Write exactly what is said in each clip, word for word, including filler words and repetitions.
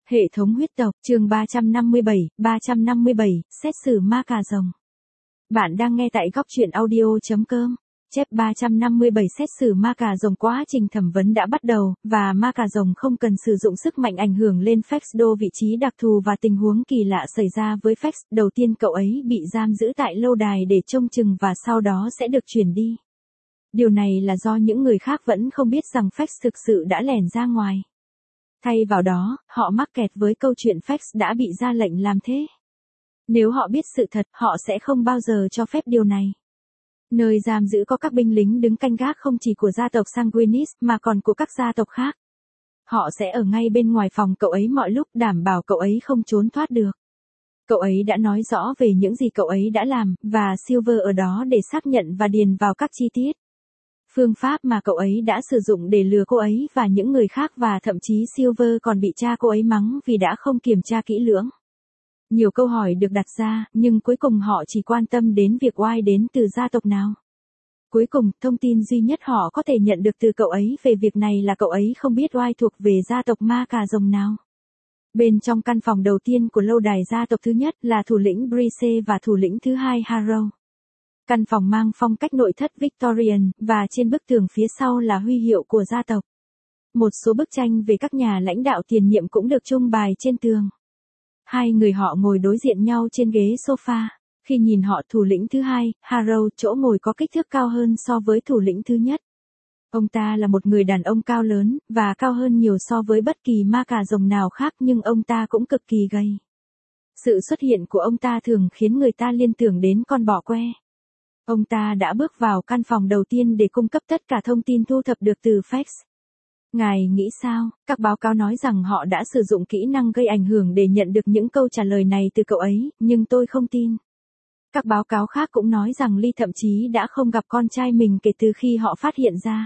Hệ thống huyết tộc, chương ba trăm năm mươi bảy, ba trăm năm mươi bảy, xét xử ma cà rồng. Bạn đang nghe tại góc truyện audio.com. Chép ba trăm năm mươi bảy xét xử ma cà rồng. Quá trình thẩm vấn đã bắt đầu, và ma cà rồng không cần sử dụng sức mạnh ảnh hưởng lên Fex. Đô vị trí đặc thù và tình huống kỳ lạ xảy ra với Fex. Đầu tiên cậu ấy bị giam giữ tại lâu đài để trông chừng và sau đó sẽ được chuyển đi. Điều này là do những người khác vẫn không biết rằng Fex thực sự đã lẻn ra ngoài. Thay vào đó, họ mắc kẹt với câu chuyện Fex đã bị ra lệnh làm thế. Nếu họ biết sự thật, họ sẽ không bao giờ cho phép điều này. Nơi giam giữ có các binh lính đứng canh gác không chỉ của gia tộc Sanguinis mà còn của các gia tộc khác. Họ sẽ ở ngay bên ngoài phòng cậu ấy mọi lúc, đảm bảo cậu ấy không trốn thoát được. Cậu ấy đã nói rõ về những gì cậu ấy đã làm, và Silver ở đó để xác nhận và điền vào các chi tiết. Phương pháp mà cậu ấy đã sử dụng để lừa cô ấy và những người khác, và thậm chí Silver còn bị cha cô ấy mắng vì đã không kiểm tra kỹ lưỡng. Nhiều câu hỏi được đặt ra, nhưng cuối cùng họ chỉ quan tâm đến việc oai đến từ gia tộc nào. Cuối cùng, thông tin duy nhất họ có thể nhận được từ cậu ấy về việc này là cậu ấy không biết oai thuộc về gia tộc ma cà rồng nào. Bên trong căn phòng đầu tiên của lâu đài, gia tộc thứ nhất là thủ lĩnh Brice và thủ lĩnh thứ hai Harrow. Căn phòng mang phong cách nội thất Victorian, và trên bức tường phía sau là huy hiệu của gia tộc. Một số bức tranh về các nhà lãnh đạo tiền nhiệm cũng được trưng bày trên tường. Hai người họ ngồi đối diện nhau trên ghế sofa. Khi nhìn họ, thủ lĩnh thứ hai, Harrow, chỗ ngồi có kích thước cao hơn so với thủ lĩnh thứ nhất. Ông ta là một người đàn ông cao lớn, và cao hơn nhiều so với bất kỳ ma cà rồng nào khác, nhưng ông ta cũng cực kỳ gầy. Sự xuất hiện của ông ta thường khiến người ta liên tưởng đến con bò que. Ông ta đã bước vào căn phòng đầu tiên để cung cấp tất cả thông tin thu thập được từ Fex. Ngài nghĩ sao? Các báo cáo nói rằng họ đã sử dụng kỹ năng gây ảnh hưởng để nhận được những câu trả lời này từ cậu ấy, nhưng tôi không tin. Các báo cáo khác cũng nói rằng Lee thậm chí đã không gặp con trai mình kể từ khi họ phát hiện ra.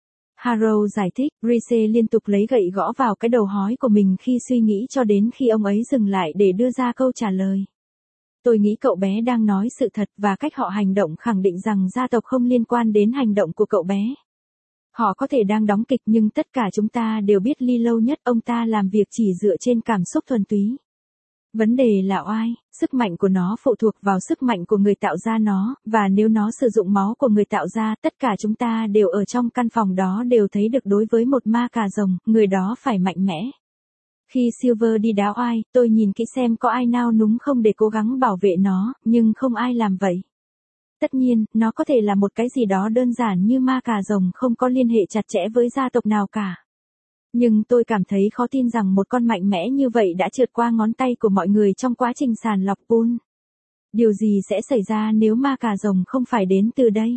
Harrow giải thích, Brice liên tục lấy gậy gõ vào cái đầu hói của mình khi suy nghĩ cho đến khi ông ấy dừng lại để đưa ra câu trả lời. Tôi nghĩ cậu bé đang nói sự thật, và cách họ hành động khẳng định rằng gia tộc không liên quan đến hành động của cậu bé. Họ có thể đang đóng kịch, nhưng tất cả chúng ta đều biết Lee lâu nhất ông ta làm việc chỉ dựa trên cảm xúc thuần túy. Vấn đề là oai, sức mạnh của nó phụ thuộc vào sức mạnh của người tạo ra nó, và nếu nó sử dụng máu của người tạo ra, tất cả chúng ta đều ở trong căn phòng đó đều thấy được đối với một ma cà rồng, người đó phải mạnh mẽ. Khi Silver đi đá oai, tôi nhìn kỹ xem có ai nao núng không để cố gắng bảo vệ nó, nhưng không ai làm vậy. Tất nhiên, nó có thể là một cái gì đó đơn giản như ma cà rồng không có liên hệ chặt chẽ với gia tộc nào cả. Nhưng tôi cảm thấy khó tin rằng một con mạnh mẽ như vậy đã trượt qua ngón tay của mọi người trong quá trình sàng lọc pool. Điều gì sẽ xảy ra nếu ma cà rồng không phải đến từ đây?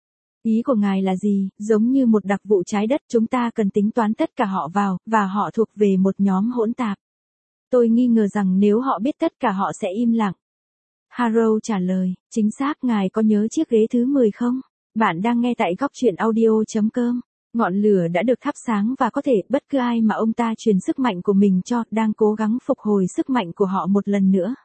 Ý của ngài là gì? Giống như một đặc vụ trái đất, chúng ta cần tính toán tất cả họ vào, và họ thuộc về một nhóm hỗn tạp. Tôi nghi ngờ rằng nếu họ biết tất cả họ sẽ im lặng. Harrow trả lời, chính xác. Ngài có nhớ chiếc ghế thứ mười không? Bạn đang nghe tại góc truyện audio.com. Ngọn lửa đã được thắp sáng, và có thể bất cứ ai mà ông ta truyền sức mạnh của mình cho, đang cố gắng phục hồi sức mạnh của họ một lần nữa.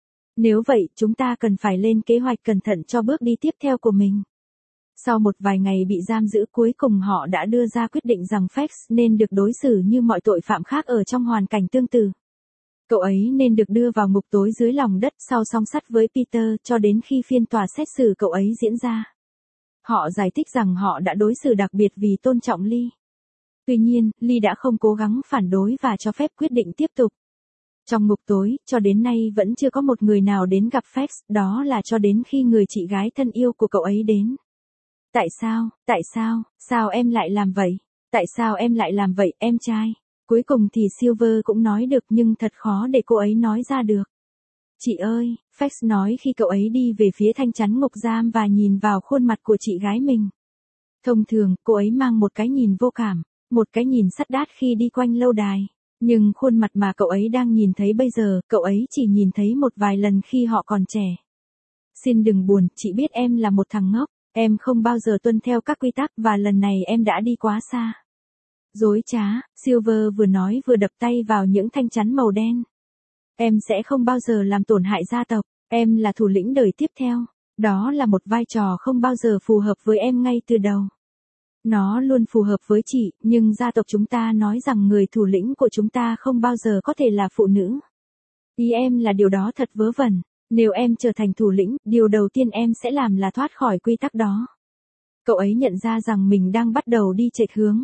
Nếu vậy, chúng ta cần phải lên kế hoạch cẩn thận cho bước đi tiếp theo của mình. Sau một vài ngày bị giam giữ, cuối cùng họ đã đưa ra quyết định rằng Fex nên được đối xử như mọi tội phạm khác ở trong hoàn cảnh tương tự. Cậu ấy nên được đưa vào ngục tối dưới lòng đất sau song sắt với Peter cho đến khi phiên tòa xét xử cậu ấy diễn ra. Họ giải thích rằng họ đã đối xử đặc biệt vì tôn trọng Lee. Tuy nhiên, Lee đã không cố gắng phản đối và cho phép quyết định tiếp tục. Trong ngục tối, cho đến nay vẫn chưa có một người nào đến gặp Fex, đó là cho đến khi người chị gái thân yêu của cậu ấy đến. Tại sao, tại sao, sao em lại làm vậy? Tại sao em lại làm vậy, em trai? Cuối cùng thì Silver cũng nói được, nhưng thật khó để cô ấy nói ra được. Chị ơi, Fex nói khi cậu ấy đi về phía thanh chắn ngục giam và nhìn vào khuôn mặt của chị gái mình. Thông thường, cô ấy mang một cái nhìn vô cảm, một cái nhìn sắt đát khi đi quanh lâu đài. Nhưng khuôn mặt mà cậu ấy đang nhìn thấy bây giờ, cậu ấy chỉ nhìn thấy một vài lần khi họ còn trẻ. Xin đừng buồn, chị biết em là một thằng ngốc. Em không bao giờ tuân theo các quy tắc, và lần này em đã đi quá xa. Dối trá, Silver vừa nói vừa đập tay vào những thanh chắn màu đen. Em sẽ không bao giờ làm tổn hại gia tộc, em là thủ lĩnh đời tiếp theo. Đó là một vai trò không bao giờ phù hợp với em ngay từ đầu. Nó luôn phù hợp với chị, nhưng gia tộc chúng ta nói rằng người thủ lĩnh của chúng ta không bao giờ có thể là phụ nữ. Ý em là điều đó thật vớ vẩn. Nếu em trở thành thủ lĩnh, điều đầu tiên em sẽ làm là thoát khỏi quy tắc đó. Cậu ấy nhận ra rằng mình đang bắt đầu đi chệch hướng.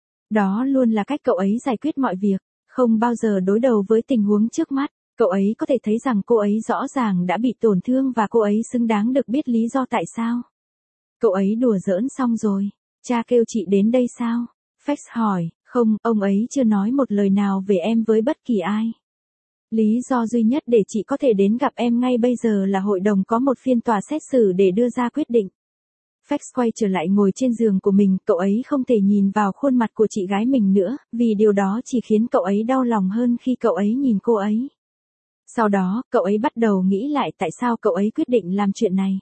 Đó luôn là cách cậu ấy giải quyết mọi việc, không bao giờ đối đầu với tình huống trước mắt. Cậu ấy có thể thấy rằng cô ấy rõ ràng đã bị tổn thương và cô ấy xứng đáng được biết lý do tại sao. Cậu ấy đùa giỡn xong rồi. Cha kêu chị đến đây sao? Fax hỏi, không, ông ấy chưa nói một lời nào về em với bất kỳ ai. Lý do duy nhất để chị có thể đến gặp em ngay bây giờ là hội đồng có một phiên tòa xét xử để đưa ra quyết định. Fax quay trở lại ngồi trên giường của mình, cậu ấy không thể nhìn vào khuôn mặt của chị gái mình nữa, vì điều đó chỉ khiến cậu ấy đau lòng hơn khi cậu ấy nhìn cô ấy. Sau đó, cậu ấy bắt đầu nghĩ lại tại sao cậu ấy quyết định làm chuyện này.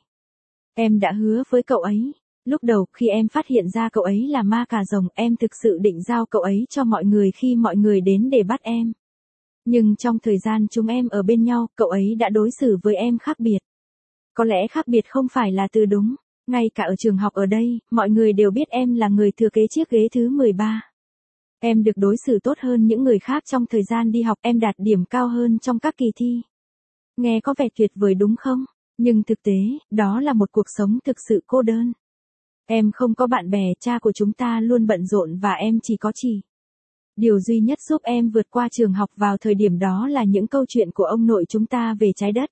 Em đã hứa với cậu ấy. Lúc đầu, khi em phát hiện ra cậu ấy là ma cà rồng, em thực sự định giao cậu ấy cho mọi người khi mọi người đến để bắt em. Nhưng trong thời gian chúng em ở bên nhau, cậu ấy đã đối xử với em khác biệt. Có lẽ khác biệt không phải là từ đúng. Ngay cả ở trường học ở đây, mọi người đều biết em là người thừa kế chiếc ghế thứ mười ba. Em được đối xử tốt hơn những người khác trong thời gian đi học, em đạt điểm cao hơn trong các kỳ thi. Nghe có vẻ tuyệt vời đúng không? Nhưng thực tế, đó là một cuộc sống thực sự cô đơn. Em không có bạn bè, cha của chúng ta luôn bận rộn và em chỉ có chị. Điều duy nhất giúp em vượt qua trường học vào thời điểm đó là những câu chuyện của ông nội chúng ta về trái đất.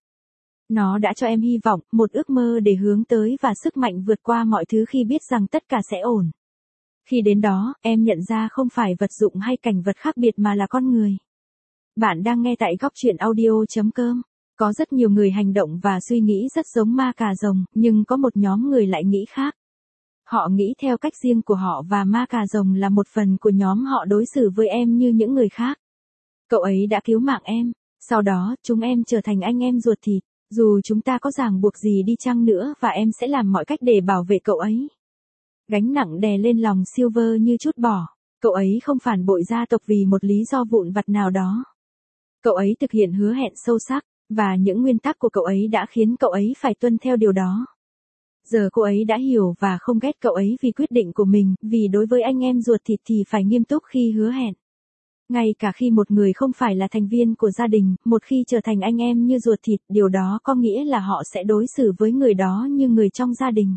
Nó đã cho em hy vọng, một ước mơ để hướng tới và sức mạnh vượt qua mọi thứ khi biết rằng tất cả sẽ ổn. Khi đến đó, em nhận ra không phải vật dụng hay cảnh vật khác biệt mà là con người. Bạn đang nghe tại góc truyện audio chấm com. Có rất nhiều người hành động và suy nghĩ rất giống ma cà rồng, nhưng có một nhóm người lại nghĩ khác. Họ nghĩ theo cách riêng của họ và ma cà rồng là một phần của nhóm họ đối xử với em như những người khác. Cậu ấy đã cứu mạng em, sau đó chúng em trở thành anh em ruột thịt, dù chúng ta có ràng buộc gì đi chăng nữa và em sẽ làm mọi cách để bảo vệ cậu ấy. Gánh nặng đè lên lòng Silver như trút bỏ, cậu ấy không phản bội gia tộc vì một lý do vụn vặt nào đó. Cậu ấy thực hiện hứa hẹn sâu sắc, và những nguyên tắc của cậu ấy đã khiến cậu ấy phải tuân theo điều đó. Giờ cô ấy đã hiểu và không ghét cậu ấy vì quyết định của mình, vì đối với anh em ruột thịt thì phải nghiêm túc khi hứa hẹn. Ngay cả khi một người không phải là thành viên của gia đình, một khi trở thành anh em như ruột thịt, điều đó có nghĩa là họ sẽ đối xử với người đó như người trong gia đình.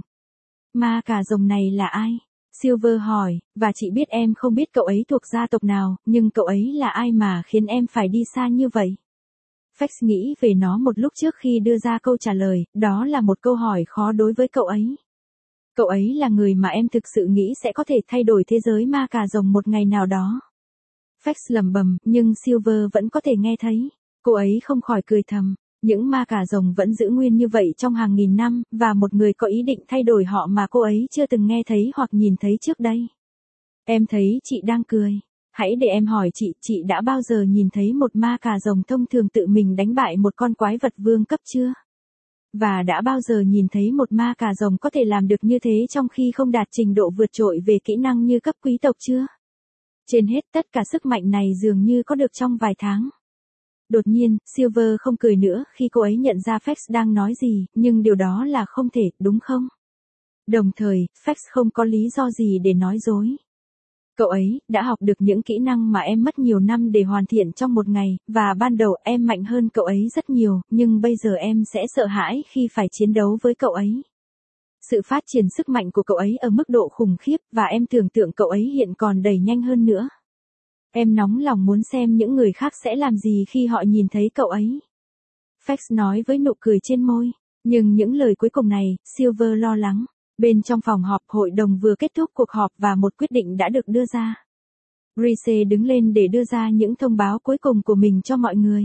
Ma cà rồng này là ai? Silver hỏi, và chị biết em không biết cậu ấy thuộc gia tộc nào, nhưng cậu ấy là ai mà khiến em phải đi xa như vậy? Fax nghĩ về nó một lúc trước khi đưa ra câu trả lời, đó là một câu hỏi khó đối với cậu ấy. Cậu ấy là người mà em thực sự nghĩ sẽ có thể thay đổi thế giới ma cà rồng một ngày nào đó. Fax lẩm bẩm, nhưng Silver vẫn có thể nghe thấy. Cô ấy không khỏi cười thầm. Những ma cà rồng vẫn giữ nguyên như vậy trong hàng nghìn năm, và một người có ý định thay đổi họ mà cô ấy chưa từng nghe thấy hoặc nhìn thấy trước đây. Em thấy chị đang cười. Hãy để em hỏi chị, chị đã bao giờ nhìn thấy một ma cà rồng thông thường tự mình đánh bại một con quái vật vương cấp chưa? Và đã bao giờ nhìn thấy một ma cà rồng có thể làm được như thế trong khi không đạt trình độ vượt trội về kỹ năng như cấp quý tộc chưa? Trên hết, tất cả sức mạnh này dường như có được trong vài tháng. Đột nhiên, Silver không cười nữa khi cô ấy nhận ra Fax đang nói gì, nhưng điều đó là không thể, đúng không? Đồng thời, Fax không có lý do gì để nói dối. Cậu ấy đã học được những kỹ năng mà em mất nhiều năm để hoàn thiện trong một ngày, và ban đầu em mạnh hơn cậu ấy rất nhiều, nhưng bây giờ em sẽ sợ hãi khi phải chiến đấu với cậu ấy. Sự phát triển sức mạnh của cậu ấy ở mức độ khủng khiếp, và em tưởng tượng cậu ấy hiện còn đầy nhanh hơn nữa. Em nóng lòng muốn xem những người khác sẽ làm gì khi họ nhìn thấy cậu ấy. Fax nói với nụ cười trên môi, nhưng những lời cuối cùng này, Silver lo lắng. Bên trong phòng họp, hội đồng vừa kết thúc cuộc họp và một quyết định đã được đưa ra. Reese đứng lên để đưa ra những thông báo cuối cùng của mình cho mọi người.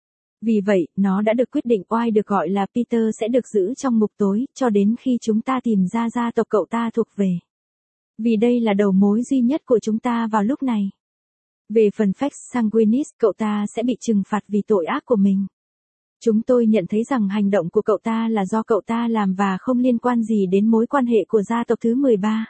Vì vậy, nó đã được quyết định oai được gọi là Peter sẽ được giữ trong ngục tối, cho đến khi chúng ta tìm ra gia tộc cậu ta thuộc về. Vì đây là đầu mối duy nhất của chúng ta vào lúc này. Về phần Fax Sanguinis, cậu ta sẽ bị trừng phạt vì tội ác của mình. Chúng tôi nhận thấy rằng hành động của cậu ta là do cậu ta làm và không liên quan gì đến mối quan hệ của gia tộc thứ mười ba.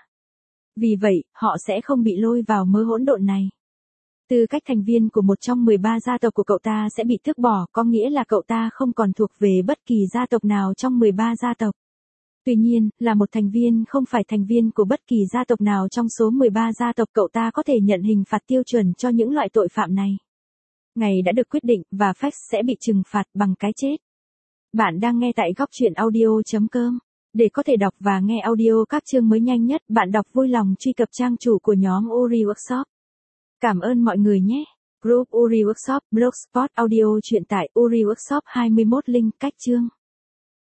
Vì vậy, họ sẽ không bị lôi vào mớ hỗn độn này. Tư cách thành viên của một trong mười ba gia tộc của cậu ta sẽ bị tước bỏ, có nghĩa là cậu ta không còn thuộc về bất kỳ gia tộc nào trong mười ba gia tộc. Tuy nhiên, là một thành viên không phải thành viên của bất kỳ gia tộc nào trong số mười ba gia tộc, cậu ta có thể nhận hình phạt tiêu chuẩn cho những loại tội phạm này. Ngày đã được quyết định và Fax sẽ bị trừng phạt bằng cái chết. Bạn đang nghe tại góc truyện audio chấm com. Để có thể đọc và nghe audio các chương mới nhanh nhất, bạn đọc vui lòng truy cập trang chủ của nhóm Uri Workshop. Cảm ơn mọi người nhé. Group Uri Workshop, Blogspot, audio truyện tại Uri Workshop hai mươi mốt link cách chương.